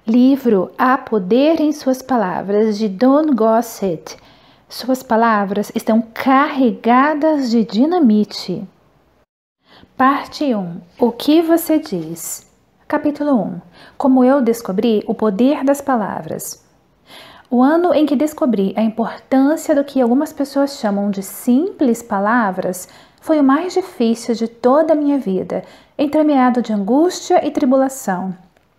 Livro Há Poder em Suas Palavras, de Don Gossett. Suas palavras estão carregadas de dinamite. Parte 1. O que você diz? Capítulo 1. Como eu descobri o poder das palavras. O ano em que descobri a importância do que algumas pessoas chamam de simples palavras foi o mais difícil de toda a minha vida, entremeado de angústia e tribulação.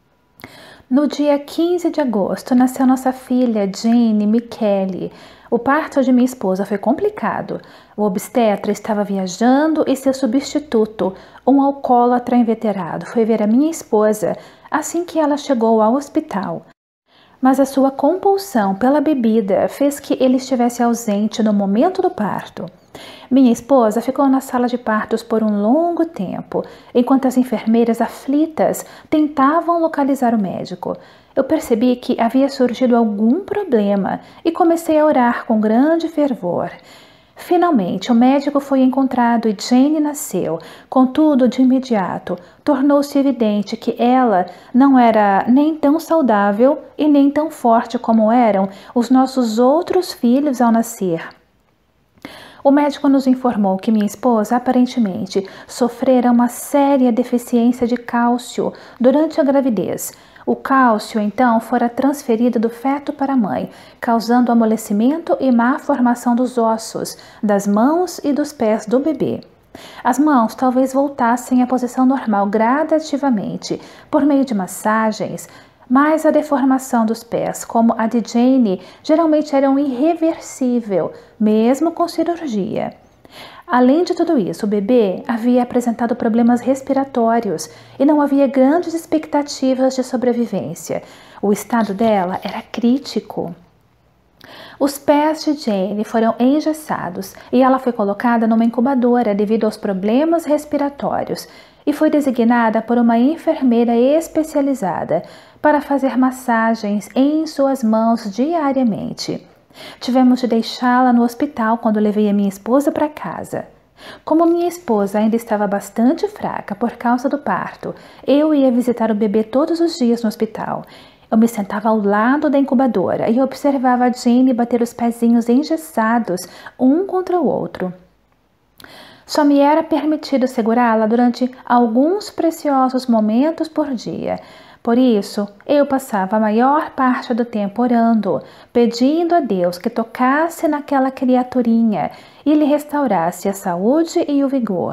No dia 15 de agosto, nasceu nossa filha Jane Michele. O parto de minha esposa foi complicado. O obstetra estava viajando e seu substituto, um alcoólatra inveterado, foi ver a minha esposa assim que ela chegou ao hospital. Mas a sua compulsão pela bebida fez que ele estivesse ausente no momento do parto. Minha esposa ficou na sala de partos por um longo tempo, enquanto as enfermeiras aflitas tentavam localizar o médico. Eu percebi que havia surgido algum problema e comecei a orar com grande fervor. Finalmente, o médico foi encontrado e Jane nasceu. Contudo, de imediato, tornou-se evidente que ela não era nem tão saudável e nem tão forte como eram os nossos outros filhos ao nascer. O médico nos informou que minha esposa aparentemente sofrera uma séria deficiência de cálcio durante a gravidez. O cálcio, então, fora transferido do feto para a mãe, causando amolecimento e má formação dos ossos, das mãos e dos pés do bebê. As mãos talvez voltassem à posição normal gradativamente, por meio de massagens, mas a deformação dos pés, como a de Jane, geralmente era irreversível, mesmo com cirurgia. Além de tudo isso, o bebê havia apresentado problemas respiratórios e não havia grandes expectativas de sobrevivência. O estado dela era crítico. Os pés de Jane foram engessados e ela foi colocada numa incubadora devido aos problemas respiratórios e foi designada por uma enfermeira especializada para fazer massagens em suas mãos diariamente. Tivemos de deixá-la no hospital quando levei a minha esposa para casa. Como minha esposa ainda estava bastante fraca por causa do parto, eu ia visitar o bebê todos os dias no hospital. Eu me sentava ao lado da incubadora e observava a Jane bater os pezinhos engessados um contra o outro. Só me era permitido segurá-la durante alguns preciosos momentos por dia. Por isso, eu passava a maior parte do tempo orando, pedindo a Deus que tocasse naquela criaturinha e lhe restaurasse a saúde e o vigor.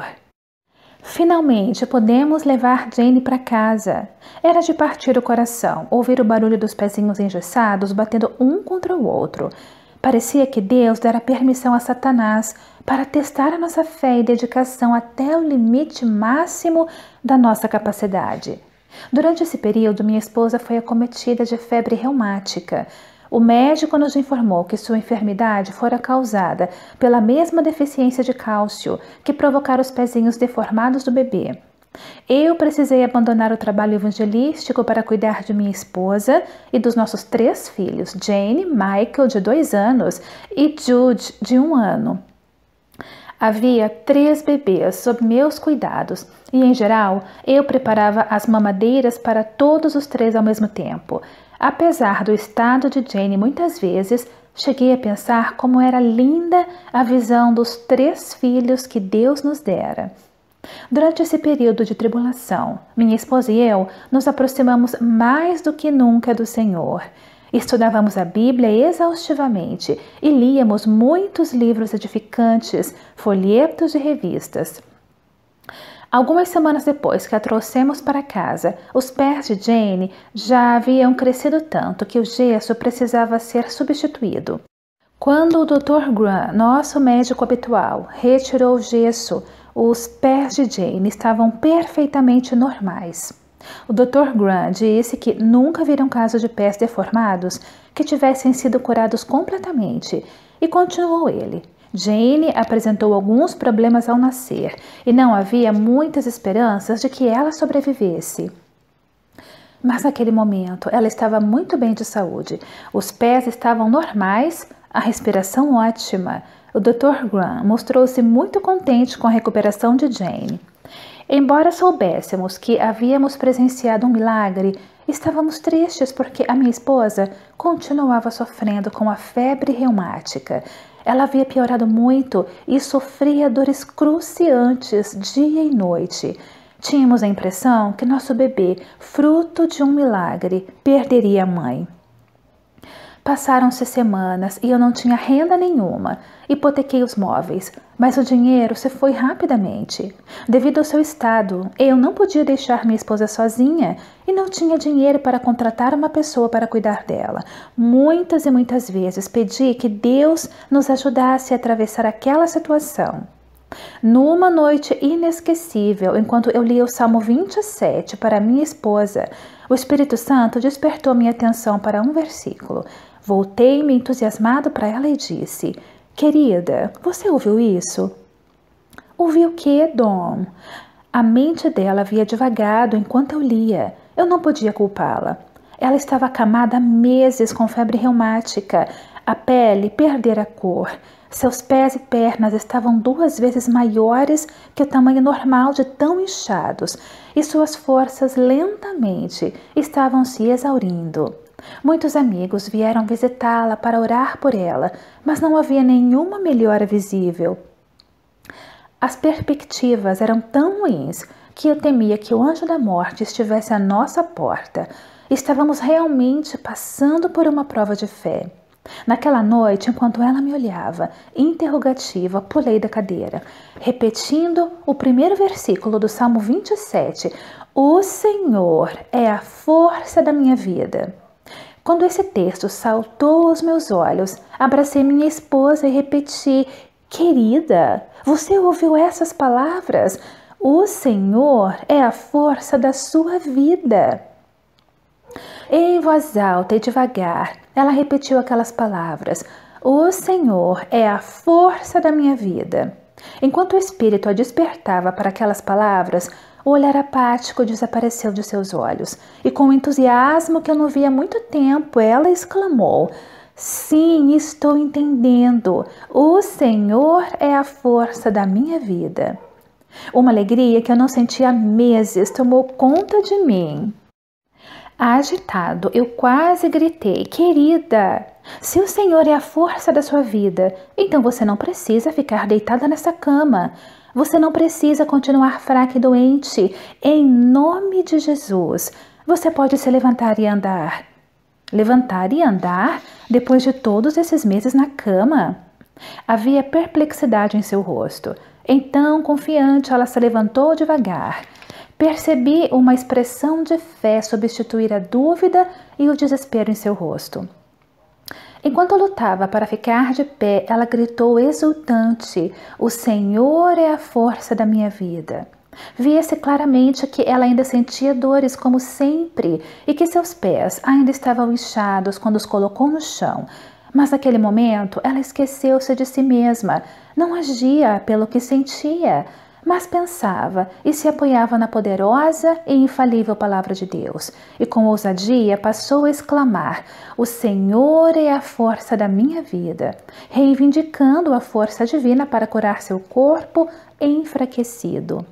Finalmente, podemos levar Jane para casa. Era de partir o coração, ouvir o barulho dos pezinhos engessados batendo um contra o outro. Parecia que Deus dera permissão a Satanás para testar a nossa fé e dedicação até o limite máximo da nossa capacidade. Durante esse período, minha esposa foi acometida de febre reumática. O médico nos informou que sua enfermidade fora causada pela mesma deficiência de cálcio que provocara os pezinhos deformados do bebê. Eu precisei abandonar o trabalho evangelístico para cuidar de minha esposa e dos nossos 3 filhos, Jane, Michael, de 2 anos, e Jude, de 1 ano. Havia 3 bebês sob meus cuidados e, em geral, eu preparava as mamadeiras para todos os 3 ao mesmo tempo. Apesar do estado de Jane, muitas vezes cheguei a pensar como era linda a visão dos 3 filhos que Deus nos dera. Durante esse período de tribulação, minha esposa e eu nos aproximamos mais do que nunca do Senhor. Estudávamos a Bíblia exaustivamente e líamos muitos livros edificantes, folhetos e revistas. Algumas semanas depois que a trouxemos para casa, os pés de Jane já haviam crescido tanto que o gesso precisava ser substituído. Quando o Dr. Graham, nosso médico habitual, retirou o gesso, os pés de Jane estavam perfeitamente normais. O Dr. Graham disse que nunca viram casos de pés deformados que tivessem sido curados completamente, e continuou ele. Jane apresentou alguns problemas ao nascer e não havia muitas esperanças de que ela sobrevivesse. Mas naquele momento ela estava muito bem de saúde. Os pés estavam normais, a respiração ótima. O Dr. Graham mostrou-se muito contente com a recuperação de Jane. Embora soubéssemos que havíamos presenciado um milagre, estávamos tristes porque a minha esposa continuava sofrendo com a febre reumática. Ela havia piorado muito e sofria dores cruciantes dia e noite. Tínhamos a impressão que nosso bebê, fruto de um milagre, perderia a mãe. Passaram-se semanas e eu não tinha renda nenhuma. Hipotequei os móveis, mas o dinheiro se foi rapidamente. Devido ao seu estado, eu não podia deixar minha esposa sozinha e não tinha dinheiro para contratar uma pessoa para cuidar dela. Muitas e muitas vezes pedi que Deus nos ajudasse a atravessar aquela situação. Numa noite inesquecível, enquanto eu lia o Salmo 27 para minha esposa, o Espírito Santo despertou minha atenção para um versículo. Voltei-me entusiasmado para ela e disse: Querida, você ouviu isso? Ouvi o quê, Dom? A mente dela havia divagado enquanto eu lia. Eu não podia culpá-la. Ela estava acamada há meses com febre reumática. A pele perdera a cor. Seus pés e pernas estavam 2 vezes maiores que o tamanho normal de tão inchados, e suas forças lentamente estavam se exaurindo. Muitos amigos vieram visitá-la para orar por ela, mas não havia nenhuma melhora visível. As perspectivas eram tão ruins que eu temia que o anjo da morte estivesse à nossa porta. Estávamos realmente passando por uma prova de fé. Naquela noite, enquanto ela me olhava, interrogativa, pulei da cadeira, repetindo o primeiro versículo do Salmo 27, O Senhor é a força da minha vida. Quando esse texto saltou aos meus olhos, abracei minha esposa e repeti, Querida, você ouviu essas palavras? O Senhor é a força da sua vida. Em voz alta e devagar, ela repetiu aquelas palavras. O Senhor é a força da minha vida. Enquanto o Espírito a despertava para aquelas palavras, o olhar apático desapareceu de seus olhos. E com um entusiasmo que eu não via há muito tempo, ela exclamou, Sim, estou entendendo. O Senhor é a força da minha vida. Uma alegria que eu não sentia há meses tomou conta de mim. Agitado, eu quase gritei, Querida, se o Senhor é a força da sua vida, então você não precisa ficar deitada nessa cama. Você não precisa continuar fraca e doente. Em nome de Jesus, você pode se levantar e andar. Levantar e andar depois de todos esses meses na cama? Havia perplexidade em seu rosto. Então, confiante, ela se levantou devagar. Percebi uma expressão de fé substituir a dúvida e o desespero em seu rosto. Enquanto lutava para ficar de pé, ela gritou exultante, O Senhor é a força da minha vida. Via-se claramente que ela ainda sentia dores como sempre e que seus pés ainda estavam inchados quando os colocou no chão. Mas naquele momento ela esqueceu-se de si mesma, não agia pelo que sentia, mas pensava e se apoiava na poderosa e infalível palavra de Deus. E com ousadia passou a exclamar, O Senhor é a força da minha vida, reivindicando a força divina para curar seu corpo enfraquecido.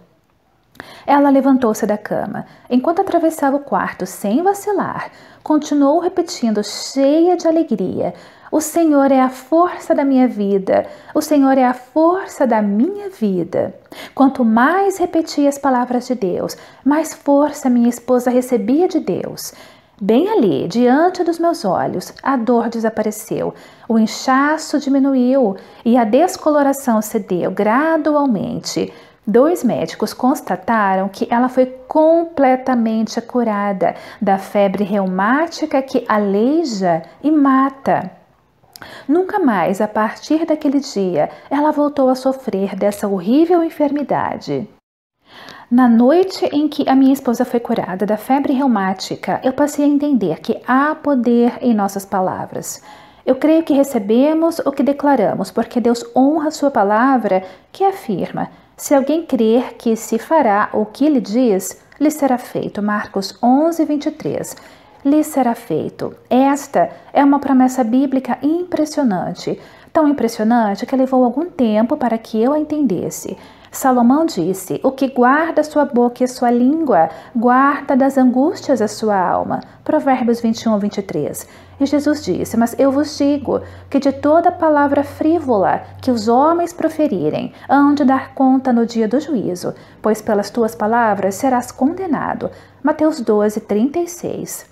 Ela levantou-se da cama. Enquanto atravessava o quarto sem vacilar, continuou repetindo, cheia de alegria, O Senhor é a força da minha vida. O Senhor é a força da minha vida. Quanto mais repetia as palavras de Deus, mais força minha esposa recebia de Deus. Bem ali, diante dos meus olhos, a dor desapareceu, o inchaço diminuiu e a descoloração cedeu gradualmente. 2 médicos constataram que ela foi completamente curada da febre reumática que aleija e mata. Nunca mais, a partir daquele dia, ela voltou a sofrer dessa horrível enfermidade. Na noite em que a minha esposa foi curada da febre reumática, eu passei a entender que há poder em nossas palavras. Eu creio que recebemos o que declaramos, porque Deus honra sua palavra que afirma, se alguém crer que se fará o que ele diz, lhe será feito. Marcos 11, 23. Lhe será feito. Esta é uma promessa bíblica impressionante. Tão impressionante que levou algum tempo para que eu a entendesse. Salomão disse: o que guarda a sua boca e a sua língua, guarda das angústias a sua alma. Provérbios 21, 23. E Jesus disse: mas eu vos digo que de toda palavra frívola que os homens proferirem, hão de dar conta no dia do juízo, pois pelas tuas palavras serás condenado. Mateus 12, 36.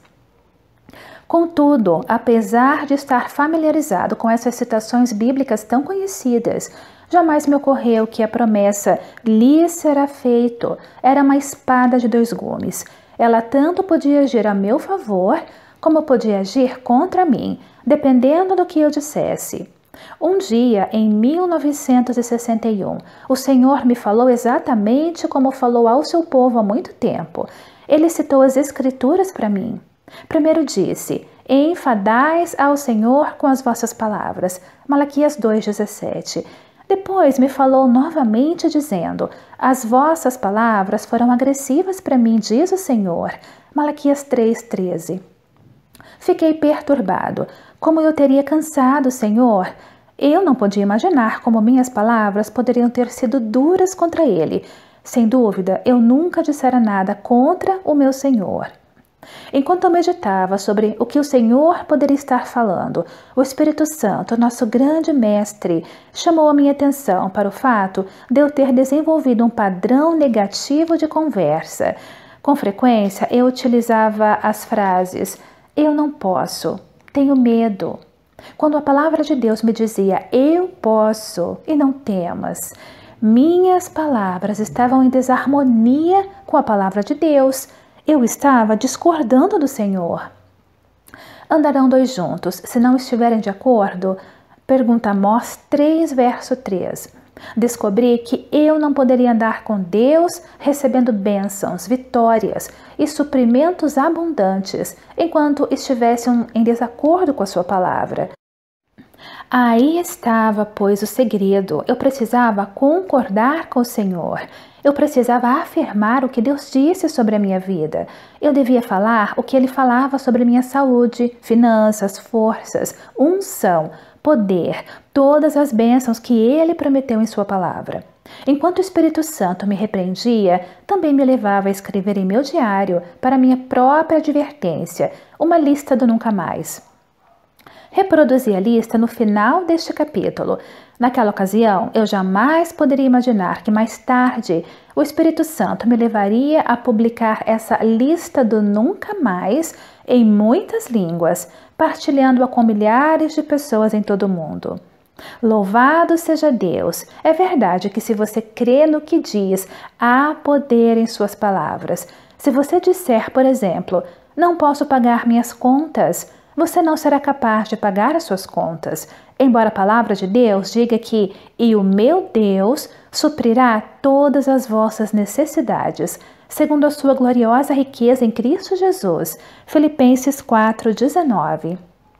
Contudo, apesar de estar familiarizado com essas citações bíblicas tão conhecidas, jamais me ocorreu que a promessa lhe será feito era uma espada de dois gumes. Ela tanto podia agir a meu favor, como podia agir contra mim, dependendo do que eu dissesse. Um dia, em 1961, o Senhor me falou exatamente como falou ao seu povo há muito tempo. Ele citou as Escrituras para mim. Primeiro disse: enfadais ao Senhor com as vossas palavras. Malaquias 2,17. Depois me falou novamente dizendo: as vossas palavras foram agressivas para mim, diz o Senhor. Malaquias 3,13. Fiquei perturbado. Como eu teria cansado o Senhor? Eu não podia imaginar como minhas palavras poderiam ter sido duras contra ele. Sem dúvida, eu nunca dissera nada contra o meu Senhor. Enquanto eu meditava sobre o que o Senhor poderia estar falando, o Espírito Santo, nosso grande mestre, chamou a minha atenção para o fato de eu ter desenvolvido um padrão negativo de conversa. Com frequência, eu utilizava as frases: eu não posso, tenho medo. Quando a palavra de Deus me dizia: eu posso e não temas, minhas palavras estavam em desarmonia com a palavra de Deus. Eu estava discordando do Senhor. Andarão dois juntos, se não estiverem de acordo? Pergunta Amós 3, verso 3. Descobri que eu não poderia andar com Deus recebendo bênçãos, vitórias e suprimentos abundantes, enquanto estivessem em desacordo com a sua palavra. Aí estava, pois, o segredo. Eu precisava concordar com o Senhor. Eu precisava afirmar o que Deus disse sobre a minha vida. Eu devia falar o que Ele falava sobre minha saúde, finanças, forças, unção, poder, todas as bênçãos que Ele prometeu em sua palavra. Enquanto o Espírito Santo me repreendia, também me levava a escrever em meu diário, para minha própria advertência, uma lista do nunca mais. Reproduzi a lista no final deste capítulo. Naquela ocasião, eu jamais poderia imaginar que mais tarde o Espírito Santo me levaria a publicar essa lista do nunca mais em muitas línguas, partilhando-a com milhares de pessoas em todo o mundo. Louvado seja Deus! É verdade que se você crê no que diz, há poder em suas palavras. Se você disser, por exemplo, não posso pagar minhas contas, você não será capaz de pagar as suas contas. Embora a palavra de Deus diga que "e o meu Deus suprirá todas as vossas necessidades, segundo a sua gloriosa riqueza em Cristo Jesus." Filipenses 4,19.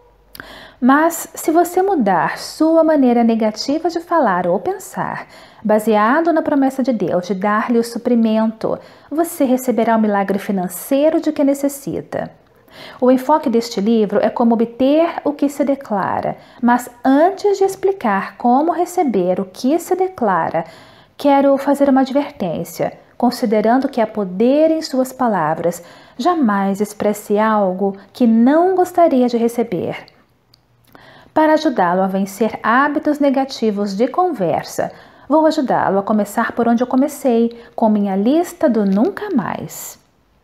Mas, se você mudar sua maneira negativa de falar ou pensar, baseado na promessa de Deus de dar-lhe o suprimento, você receberá o milagre financeiro de que necessita. O enfoque deste livro é como obter o que se declara, mas antes de explicar como receber o que se declara, quero fazer uma advertência. Considerando que há poder em suas palavras, jamais expresse algo que não gostaria de receber. Para ajudá-lo a vencer hábitos negativos de conversa, vou ajudá-lo a começar por onde eu comecei, com minha lista do nunca mais.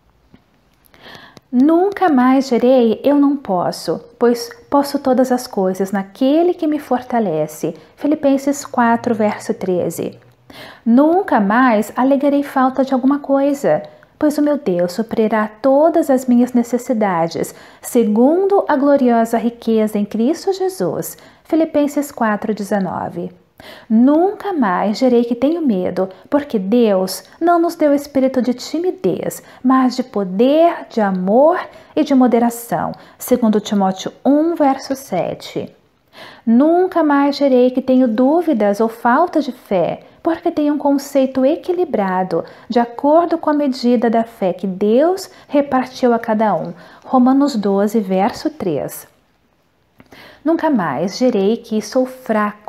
Nunca mais direi eu não posso, pois posso todas as coisas naquele que me fortalece. Filipenses 4, verso 13. Nunca mais alegarei falta de alguma coisa, pois o meu Deus suprirá todas as minhas necessidades, segundo a gloriosa riqueza em Cristo Jesus. Filipenses 4,19. Nunca mais direi que tenho medo, porque Deus não nos deu espírito de timidez, mas de poder, de amor e de moderação, segundo Timóteo 1, verso 7. Nunca mais direi que tenho dúvidas ou falta de fé, porque tenho um conceito equilibrado, de acordo com a medida da fé que Deus repartiu a cada um. Romanos 12, verso 3. Nunca mais direi que sou fraco,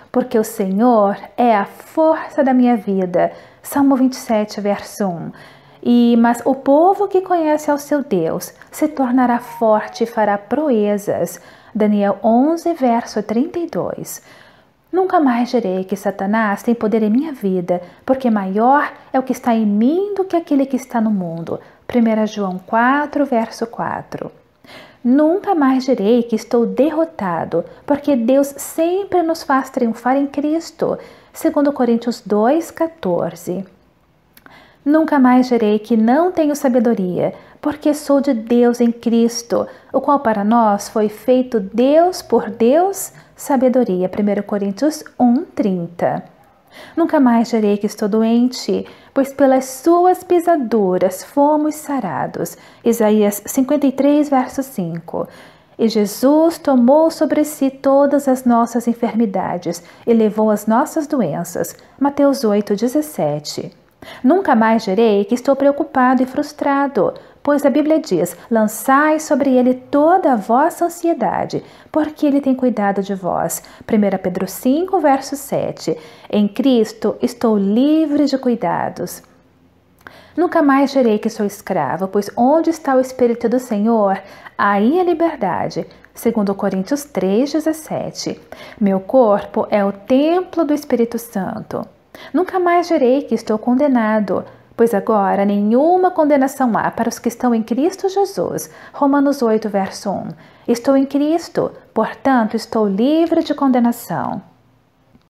porque o Senhor é a força da minha vida. Salmo 27, verso 1. Mas o povo que conhece ao seu Deus se tornará forte e fará proezas. Daniel 11, verso 32. Nunca mais direi que Satanás tem poder em minha vida, porque maior é o que está em mim do que aquele que está no mundo. 1 João 4, verso 4. Nunca mais direi que estou derrotado, porque Deus sempre nos faz triunfar em Cristo. 2 Coríntios 2, 14. Nunca mais direi que não tenho sabedoria, porque sou de Deus em Cristo, o qual para nós foi feito Deus por Deus, sabedoria. 1 Coríntios 1, 30. Nunca mais direi que estou doente, pois pelas suas pisaduras fomos sarados. Isaías 53, verso 5. E Jesus tomou sobre si todas as nossas enfermidades e levou as nossas doenças. Mateus 8, 17. Nunca mais direi que estou preocupado e frustrado, pois a Bíblia diz: lançai sobre ele toda a vossa ansiedade, porque ele tem cuidado de vós. 1 Pedro 5, verso 7. Em Cristo estou livre de cuidados. Nunca mais direi que sou escravo, pois onde está o Espírito do Senhor, aí a liberdade. 2 Coríntios 3, 17. Meu corpo é o templo do Espírito Santo. Nunca mais direi que estou condenado, pois agora nenhuma condenação há para os que estão em Cristo Jesus. Romanos 8, verso 1. Estou em Cristo, portanto estou livre de condenação.